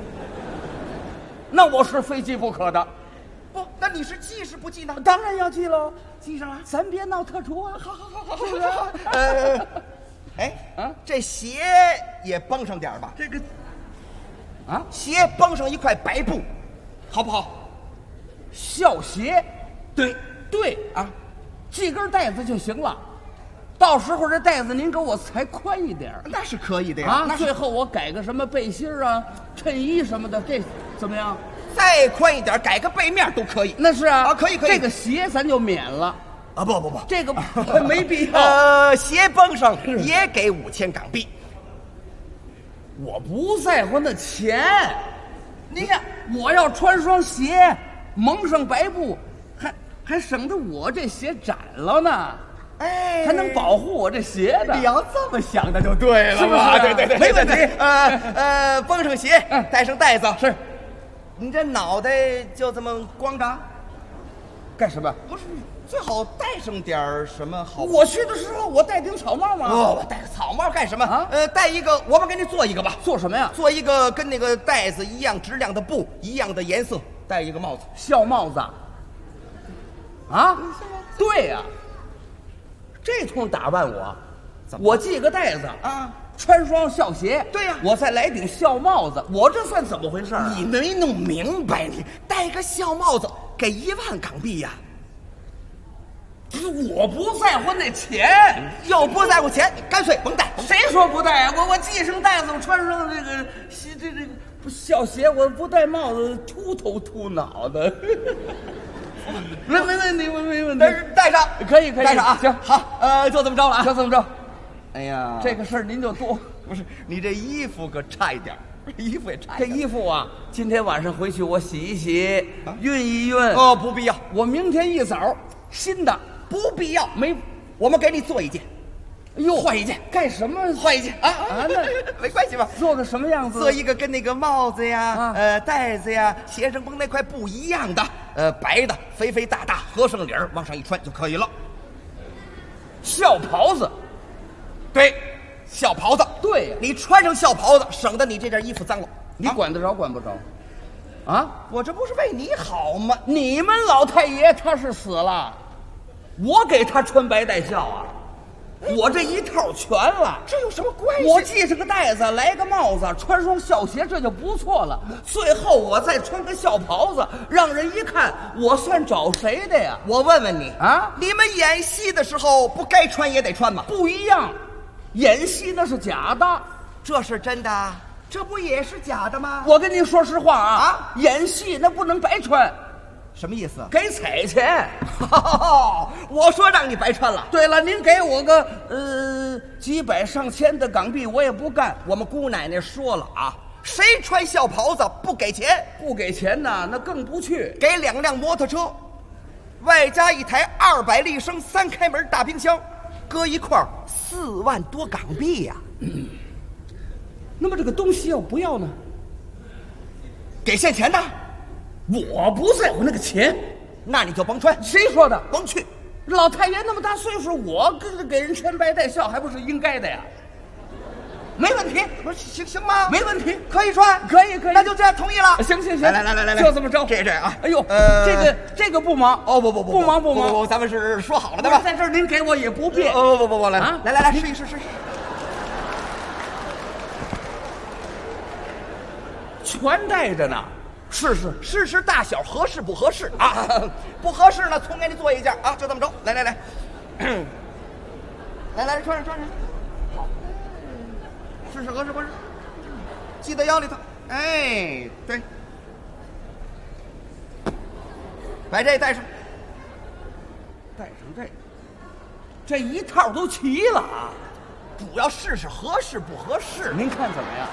那我是非系不可的。 不，那你是系是不系呢？ 当然要系喽， 系上了， 咱别闹特殊啊。好，是不是？ 这鞋也绷上点吧。 这个鞋绷上一块白布，好不好？ 孝鞋，对啊。系根带子就行了，到时候这带子您给我裁宽一点， 那是可以的呀。 那最后我改个什么背心啊、衬衣什么的，这怎么样？ 再宽一点，改个背面都可以。 那是啊， 可以。 这个鞋咱就免了啊！不， 这个没必要。 鞋绷上也给5000港币。 我不在乎那钱，您看我要穿双鞋，蒙上白布。还省得我这鞋展了呢，还能保护我这鞋的。 你要这么想的就对了， 是不是？ 对，没问题。绷上鞋，带上带子， 是。 你这脑袋就这么光着， 干什么？ 不是，最好带上点什么好。 我去的时候我戴顶草帽吗？ 我戴个草帽干什么？戴一个，我们给你做一个吧。 做什么呀？ 做一个跟那个带子一样质量的布，一样的颜色，戴一个帽子， 孝帽子。啊，对呀，这通打扮我系个带子啊，穿双孝鞋， 对呀， 我再来顶孝帽子，我这算怎么回事啊？ 你没弄明白，你戴个孝帽子给1万港币呀？ 我不在乎那钱， 又不在乎钱，干脆甭戴。 谁说不戴啊？我系上带子，我穿上这个孝鞋，我不戴帽子，秃头秃脑的。 没问题，没问题。 但是带上， 可以带上啊。 行， 好，就这么着了啊， 就这么着。 哎呀， 这个事儿您就多， 不是你这衣服可差一点，衣服也差一这点。 衣服啊，今天晚上回去我洗一洗，熨一熨。 哦，不必要， 我明天一早新的， 不必要。 没， 我们给你做一件。 哎呦， 换一件， 干什么？ 换一件啊！ 那没关系吧？ 做个什么样子？ 做一个跟那个帽子呀、袋子呀、鞋上绷那块不一样的，白的，肥肥大大，合上领儿，往上一穿就可以了。 校袍子， 对，校袍子。 对呀， 你穿上校袍子，省得你这件衣服脏了。 你管得着管不着？啊， 我这不是为你好吗？ 你们老太爷他是死了，我给他穿白带孝啊。我这一套全了， 这有什么关系？ 我系上个带子，来个帽子，穿双校鞋，这就不错了。最后我再穿个校袍子，让人一看，我算找谁的呀？ 我问问你啊， 你们演戏的时候不该穿也得穿吗？ 不一样，演戏那是假的， 这是真的，这不也是假的吗？ 我跟您说实话啊，演戏那不能白穿。 什么意思？ 给彩钱。 我说让你白穿了。 对了，您给我个几百上千的港币，我也不干。 我们姑奶奶说了啊，谁穿校袍子不给钱？ 不给钱呢，那更不去。 给2辆摩托车，外加一台200立升3开门大冰箱，搁一块4万多港币呀。 那么这个东西要不要呢？ 给现钱的。 我不在乎那个钱， 那你就甭穿。 谁说的？ 甭去。 老太爷那么大岁数，我给人穿白带孝，还不是应该的呀？没问题， 不是行吗？ 没问题， 可以穿， 可以， 那就这样同意了。 行， 来， 就这么着。 这样啊。 哎呦，这个不忙。 哦不忙， 咱们是说好了的吧？ 在这儿您给我也不便。 不，来，试一试。 全带着呢。 试大小合适不合适啊？不合适呢，重给你做一件啊，就这么着。来，来，穿上。好，试合适不合适？系在腰里头。哎，对，把这带上， 这一套都齐了啊。 主要试合适不合适， 您看怎么样？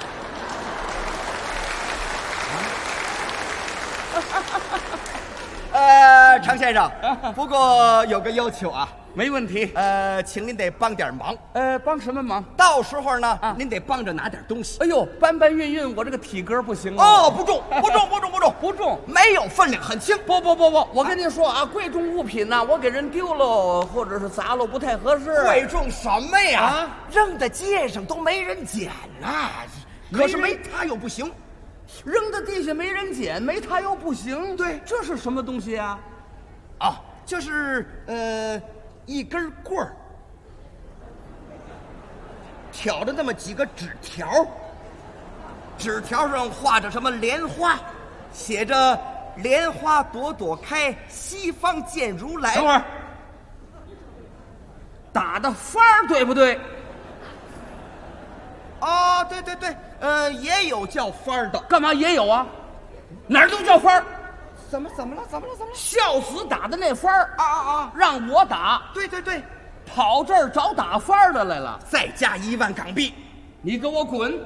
常先生，不过有个要求啊。 没问题。 请您得帮点忙。 帮什么忙？ 到时候呢，您得帮着拿点东西。 哎呦，搬运，我这个体格不行哦，不重，没有分量，很轻。 不，我跟您说啊，贵重物品呢，我给人丢了或者是砸了不太合适。 贵重什么呀？扔在街上都没人捡呐，可是没它又不行。 扔在地下没人捡，没它又不行。 对， 这是什么东西啊？ 啊，就是一根棍儿，挑着那么几个纸条，纸条上画着什么莲花，写着“莲花朵朵开，西方见如来”。 等会儿，打的幡儿对不对？ 哦，对，也有叫幡儿的。 干嘛也有啊？哪儿都叫幡儿。 怎么了？ 孝子打的那幡儿啊！让我打。 对， 跑这儿找打幡儿的来了， 再加1万港币。 你给我滚！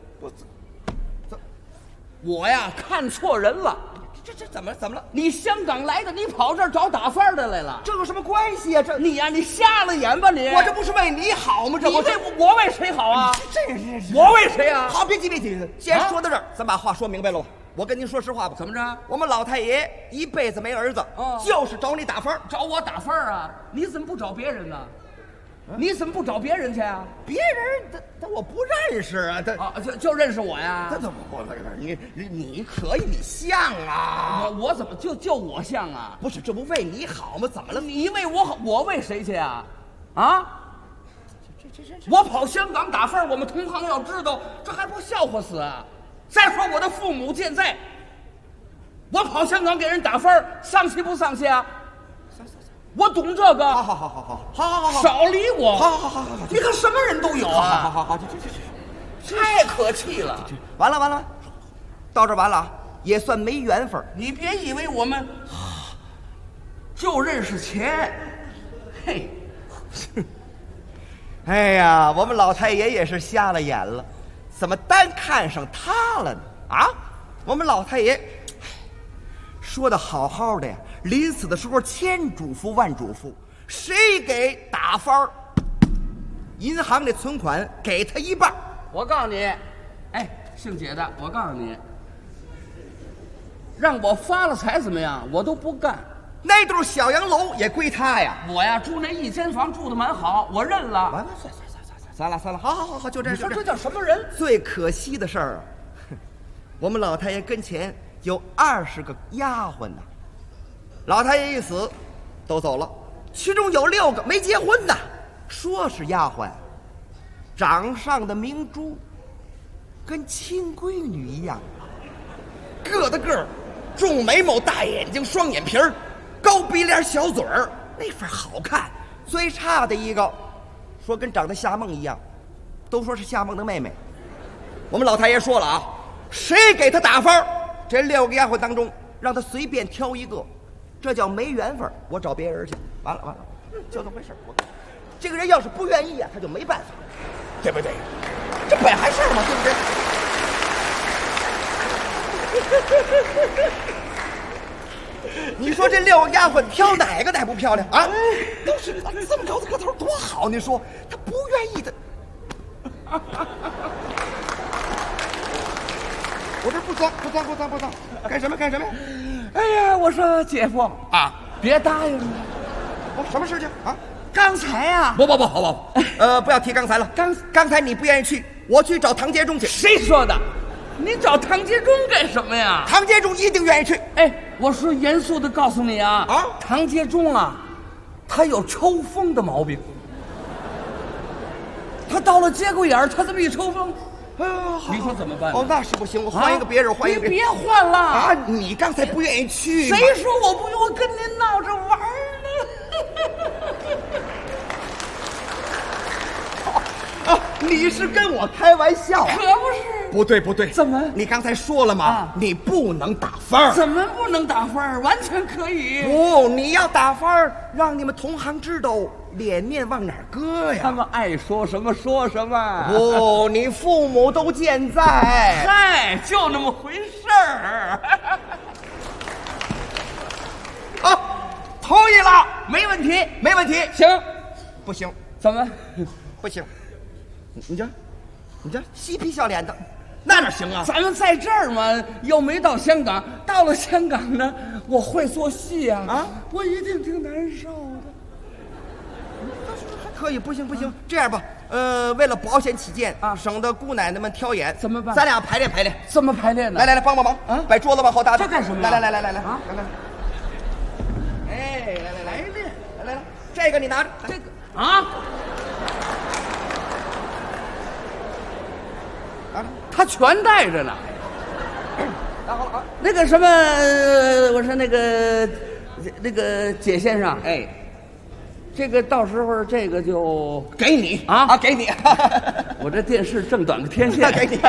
我呀看错人了。 这怎么了？ 你香港来的，你跑这儿找打幡儿的来了， 这有什么关系啊？这你呀，你瞎了眼吧你！ 我这不是为你好吗？ 我为谁好啊？我为谁啊？ 好，别急。既然说到这儿，咱把话说明白了吧。我跟您说实话吧。 怎么着？ 我们老太爷一辈子没儿子，就是找你打幡儿。 找我打幡儿啊？你怎么不找别人呢？你怎么不找别人去啊？ 别人他我不认识啊， 就认识我呀？ 他怎么不？你可以，你像啊！ 我怎么就我像啊？ 不是，这不为你好吗？怎么了？ 你为我好，我为谁去啊？啊？我跑香港打幡儿，我们同行要知道，这还不笑话死啊？再说我的父母健在，我跑香港给人打幡儿，丧气不丧气啊？我懂这个。 好， 少理我。 好， 你看什么人都有啊。 好， 这太可气了。 完了，到这完了，也算没缘分。 你别以为我们就认识钱。嘿， 哎呀，我们老太爷也是瞎了眼了，怎么单看上他了呢？啊，我们老太爷说的好好的呀，临死的时候千嘱咐万嘱咐，谁给打发银行的存款给他一半。 我告诉你，哎，姓姐的，我告诉你，让我发了财怎么样，我都不干。 那栋小洋楼也归他呀。 我呀住那一间房住的蛮好，我认了。 完了，算了，好，就这样。 你说这叫什么人？ 最可惜的事儿，我们老太爷跟前有20个丫鬟呢。老太爷一死，都走了，其中有6个没结婚呢。说是丫鬟，掌上的明珠跟亲闺女一样，个的个儿，重眉毛、大眼睛、双眼皮儿，高鼻梁、小嘴儿，那份好看。最差的一个，说跟长得夏梦一样，都说是夏梦的妹妹。我们老太爷说了啊，谁给他打发，这6个丫鬟当中，让他随便挑一个，这叫没缘分，我找别人去。完了，就这么回事。这个人要是不愿意啊，他就没办法，对不对？这本还事嘛，对不对？你说这6个丫鬟挑哪个不漂亮啊？都是这么高的个头，多好！你说他不愿意的，我这不装，干什么？ 哎呀，我说姐夫啊，别答应了。 什么事情啊？ 刚才呀， 不，不要提刚才了。刚才你不愿意去，我去找唐杰忠去。 谁说的？你找唐杰忠干什么呀？ 唐杰忠一定愿意去。 哎，我说严肃的告诉你啊，唐杰忠啊，他有抽风的毛病。他到了节骨眼儿，他这么一抽风，你说怎么办？ 那是不行，我换一个别人，换一个别人。 你别换了啊！你刚才不愿意去， 谁说我不用？我跟您闹着玩呢。 你是跟我开玩笑啊？ 可不是。 不对， 怎么？ 你刚才说了吗？你不能打分。 怎么不能打分？完全可以。 不，你要打分，让你们同行知道脸面往哪儿搁呀？ 他们爱说什么说什么。 不，你父母都健在。 嗨，就那么回事儿。 同意了， 没问题。 行，不行？ 怎么？ 不行？你这嬉皮笑脸的，那哪行啊？ 咱们在这儿嘛，又没到香港。到了香港呢，我会做戏啊，我一定挺难受的。 还可以，不行，这样吧，为了保险起见啊，省得姑奶奶们挑眼， 怎么办？ 咱俩排练。 怎么排练呢？ 来，帮忙啊！把桌子往后搭。 这干什么？ 来啊！哎，来练，来，这个你拿着， 这个啊。他全带着呢。 好， 那个什么，我说那个姐先生，哎，这个到时候这个就给你啊， 给你。 我这电视正短个天线， 给你。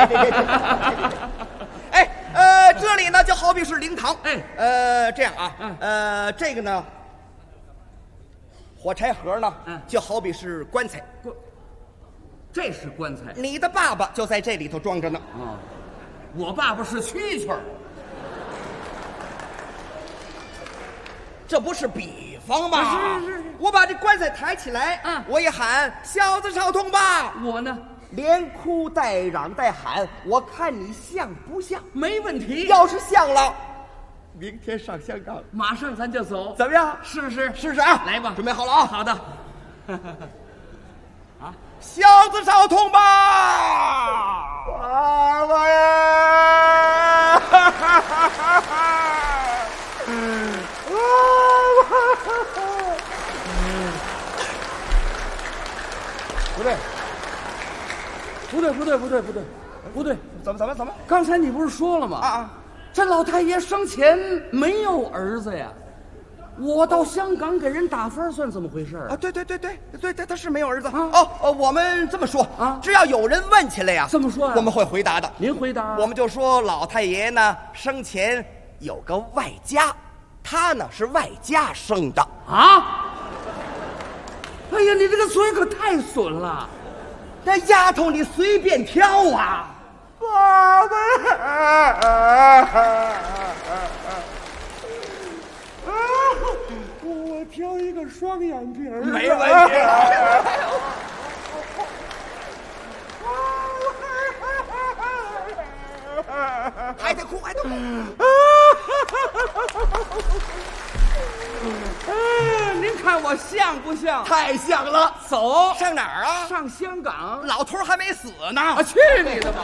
哎，这里呢就好比是灵堂，这样啊，这个呢，火柴盒呢，就好比是棺材。 这是棺材， 你的爸爸就在这里头装着呢。 我爸爸是蛐蛐儿。 这不是比方吗？ 是。 我把这棺材抬起来，我一喊小子少通吧， 我呢连哭带嚷带喊，我看你像不像？ 没问题。 要是像了，明天上香港， 马上咱就走， 怎么样？ 是不是？ 试试啊！ 来吧， 准备好了啊！ 好的。 小子少通吧，爸爸呀！ 不对， 怎么？ 刚才你不是说了吗？这老太爷生前没有儿子呀。我到香港给人打分，算怎么回事啊？ 对，他是没有儿子我们这么说啊，只要有人问起来呀， 这么说我们会回答的。 您回答， 我们就说老太爷呢生前有个外家， 他呢是外加生的啊！哎呀，你这个嘴可太损了！ 这丫头你随便挑啊！ 爸爸，我挑一个双眼皮儿， 没问题。 还得哭，还得哭。 您看我像不像？ 太像了。 走上哪儿啊？ 上香港。 老头还没死呢。 啊，去你的吧！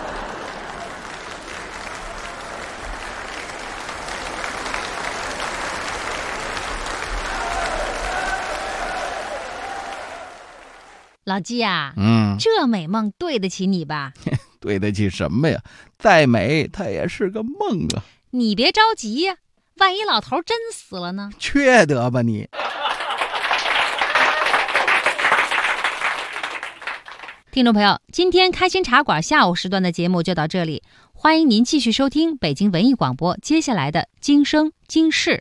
老纪啊，这美梦对得起你吧？ 对得起什么呀？再美，它也是个梦啊！ 你别着急呀，万一老头真死了呢？ 缺德吧你！ 听众朋友，今天开心茶馆下午时段的节目就到这里，欢迎您继续收听北京文艺广播接下来的今生今世。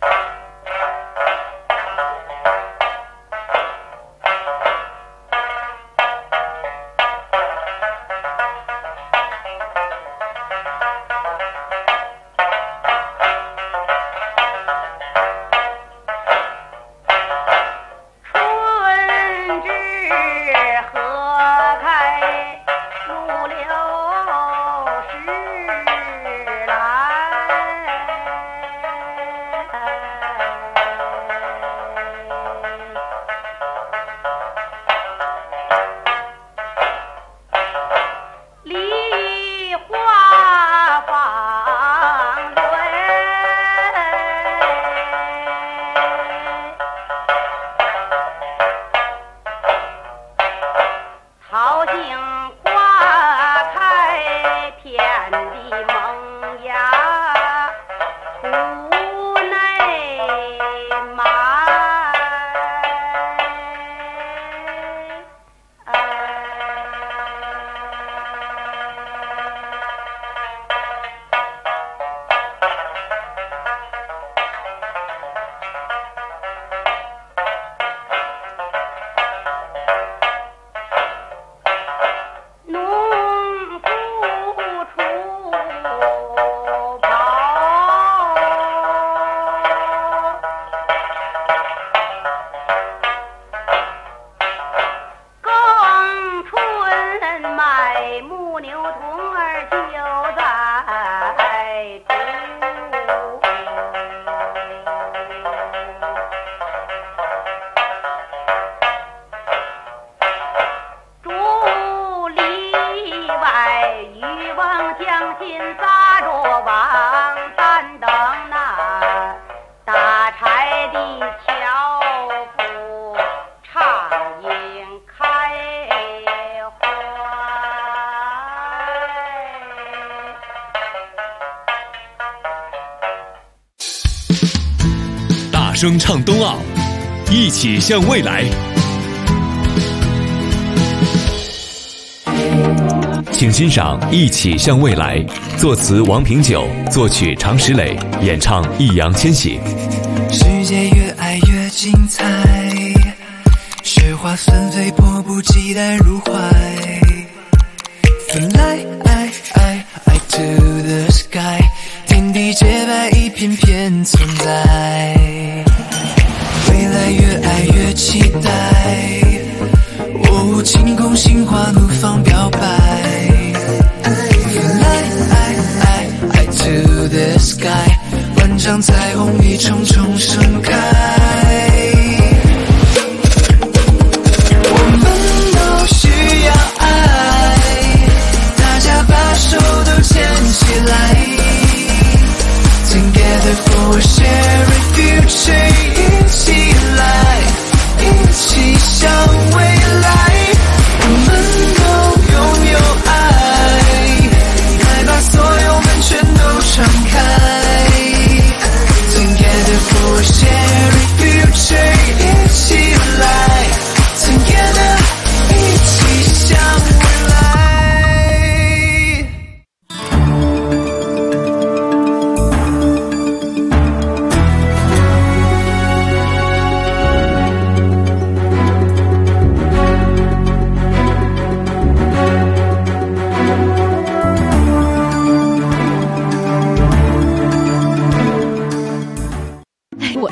声唱冬奥，一起向未来。请欣赏《一起向未来》，作词王平久，作曲常石磊，演唱易烊千玺。 世界越爱越精彩，雪花纷飞，迫不及待入怀。Fly to the sky， 天地洁白，一片片存在。未来越爱越期待，哦，晴空心花怒放表白。Fly to the sky， 万丈彩虹一重重盛开。我们都需要爱，大家把手都牵起来。Together for a shared future， 一起来，一起向未来。我们都拥有爱，快把所有门全都敞开。Together for a shared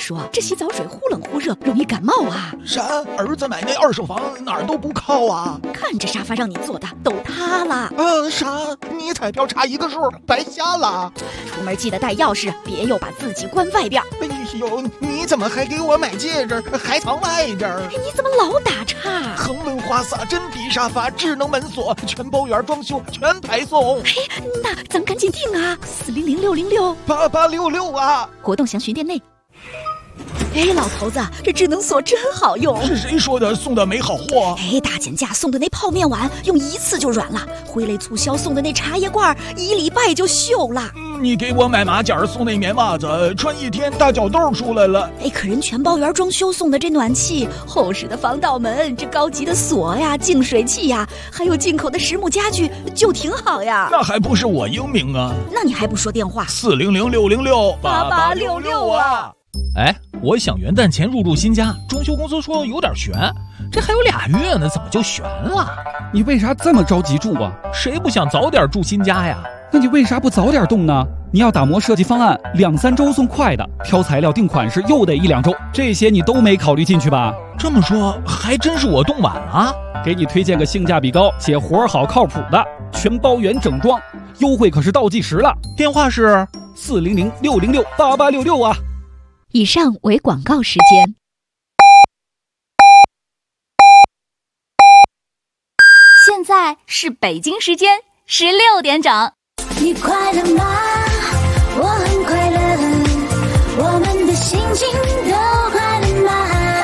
说，这洗澡水忽冷忽热，容易感冒啊。 啥？儿子买那二手房哪儿都不靠啊！ 看这沙发让你坐的都塌了。 啥？你彩票差一个数，白瞎了。 出门记得带钥匙，别又把自己关外边。 哎呦，你怎么还给我买戒指，还藏外边？ 你怎么老打岔？ 恒润花洒、真皮沙发、智能门锁、全包圆装修，全排送。 那咱赶紧订啊！400-666-8866 啊！ 活动详询店内。老头子，这智能锁真好用。 是谁说的送的没好货？ 大减价送的那泡面碗用一次就软了，挥泪促销送的那茶叶罐1礼拜就锈了。 你给我买马甲送那棉袜子，穿1天大脚痘出来了。 可人全包圆装修送的这暖气、厚实的防盗门、这高级的锁呀、净水器呀，还有进口的实木家具，就挺好呀。 那还不是我英明啊？ 那你还不说电话 ？400-666-8866啊！ 我想元旦前入住新家，装修公司说有点悬，这还有2月呢，怎么就悬了？ 你为啥这么着急住啊？ 谁不想早点住新家呀？ 那你为啥不早点动呢？你要打磨设计方案，2-3周送快的，挑材料定款式又得1-2周，这些你都没考虑进去吧？ 这么说还真是我动晚了。 给你推荐个性价比高且活好靠谱的全包圆整装，优惠可是倒计时了。 电话是 400-666-8866啊！ 以上为广告时间。 现在是北京时间16点整。 你快乐吗？我很快乐，我们的心情都快乐吗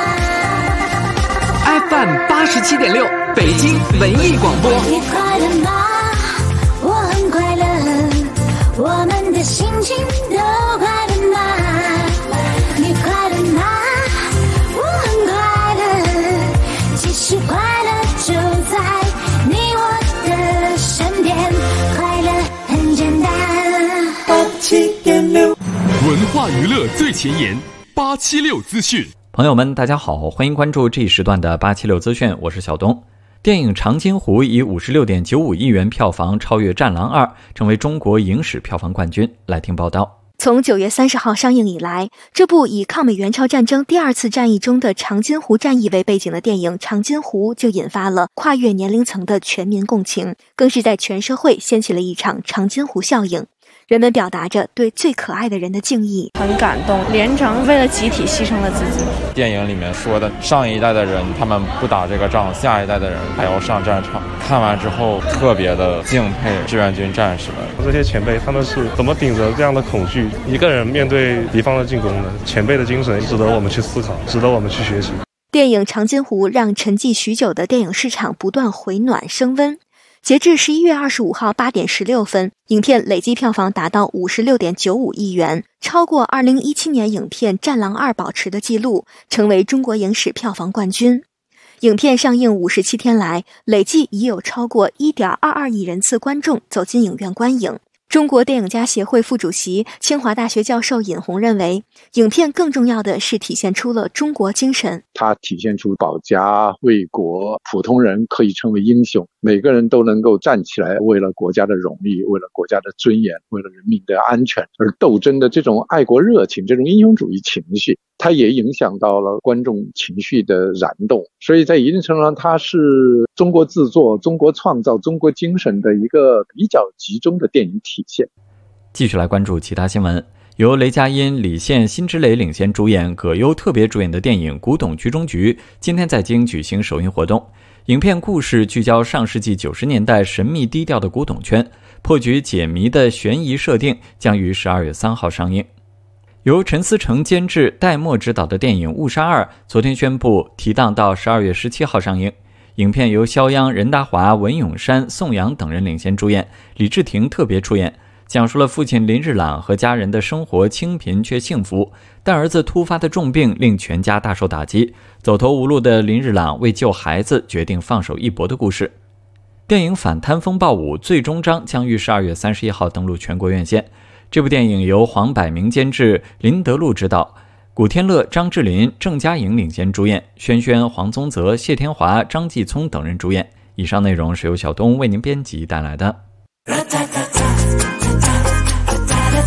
？FM 87.6，北京文艺广播。 你快乐吗？我很快乐，我们的心情都快乐吗？你快乐吗？我很快乐，其实快乐就在你我的身边，快乐很简单。87.6， 文化娱乐最前沿，876资讯。 朋友们，大家好，欢迎关注这一时段的876资讯，我是小东。电影《长津湖》以56.95亿元票房超越《战狼2》，成为中国影史票房冠军。来听报道。 从9月30号上映以来，这部以抗美援朝战争第2次战役中的长津湖战役为背景的电影《长津湖》就引发了跨越年龄层的全民共情，更是在全社会掀起了一场长津湖效应。人们表达着对最可爱的人的敬意， 很感动，连城为了集体牺牲了自己。 电影里面说的上一代的人他们不打这个仗，下一代的人还要上战场，看完之后特别的敬佩志愿军战士们。 这些前辈他们是怎么顶着这样的恐惧一个人面对敌方的进攻的？前辈的精神值得我们去思考，值得我们去学习。 电影《长津湖》让沉寂许久的电影市场不断回暖升温。截至11月25号8点16分，影片累计票房达到56.95亿元，超过2017年影片《战狼2》保持的纪录，成为中国影史票房冠军。影片上映57天来，累计已有超过1.22亿人次观众走进影院观影。中国电影家协会副主席、清华大学教授尹红认为，影片更重要的是体现出了中国精神。 它体现出保家卫国，普通人可以成为英雄，每个人都能够站起来，为了国家的荣誉，为了国家的尊严，为了人民的安全而斗争的这种爱国热情，这种英雄主义情绪，它也影响到了观众情绪的燃动。所以在一定程度上，它是中国制作、中国创造、中国精神的一个比较集中的电影体现。 继续来关注其他新闻。由雷佳音、李现、辛芷蕾领衔主演，葛优特别主演的电影《古董局中局》今天在京举行首映活动。影片故事聚焦上世纪90年代神秘低调的古董圈，破局解谜的悬疑设定，将于12月3号上映。由陈思诚监制、戴墨执导的电影《误杀2》昨天宣布提档到12月17号上映。影片由肖央、任达华、文咏珊、宋阳等人领衔主演，李治廷特别出演，讲述了父亲林日朗和家人的生活清贫却幸福，但儿子突发的重病令全家大受打击，走投无路的林日朗为救孩子决定放手一搏的故事。电影《反贪风暴5》最终章将于12月31号登陆全国院线。这部电影由黄百鸣监制，林德禄执导，古天乐、张智霖、郑嘉颖领衔主演，轩轩、黄宗泽、谢天华、张继聪等人主演。以上内容是由小东为您编辑带来的。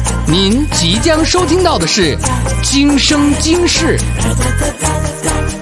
您即将收听到的是《今生今世》。